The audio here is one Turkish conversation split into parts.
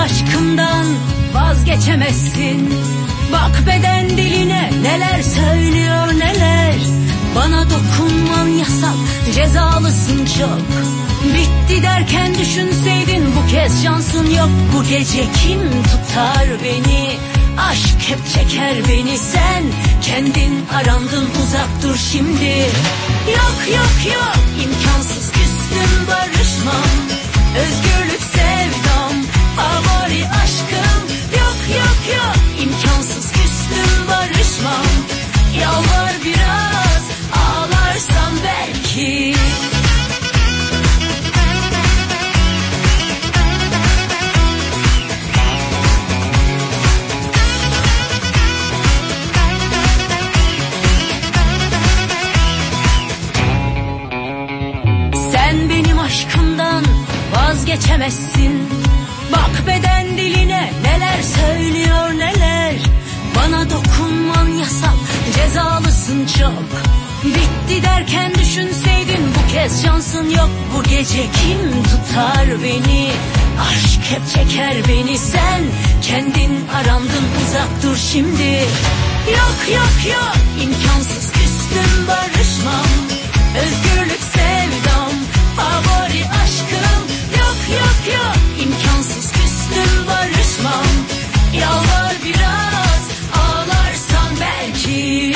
aşkımdan vazgeçemezsin. Bak beden diline neler söylüyor neler. Bana dokunman yasak, cezalısın çok. Bitti derken düşünseydin, bu kez şansın yok. Bu gece kim tutar beni? Aşk hep çeker beni. Sen kendin arandın, uzak dur şimdi. Yok yok yok, imkansız, küstüm barışmam. Özgürlük sevdam, favori aşkım. Yok yok yok, imkansız, küstüm barışmam. Yalvar biraz, ağlarsam belki. Sen benim aşkımdan vazgeçemezsin. Bak beden diline neler söylüyor neler. Bana dokunman yasak, cezalısın çok. Bitti derken düşünseydin, bu kez şansın yok. Bu gece kim tutar beni? Aşk hep çeker beni. Sen kendin arandın, uzak dur şimdi. Yok yok yok, imkansız, küstüm barışmam. Özgürlük sevdam, favori aşkım. Yok yok yok, imkansız, küstüm barışmam. Yalvar biraz, ağlarsan belki.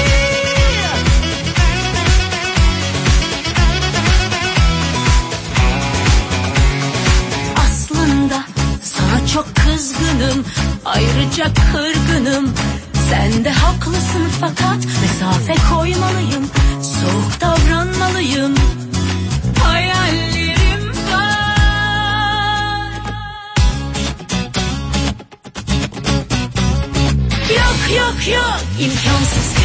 Aslında sana çok kızgınım, ayrıca kırgınım. Sen de haklısın fakat mesafe koymalıyım. Soğuk davranmalıyım. Hayallerim var. Yok yok yok, imkansız.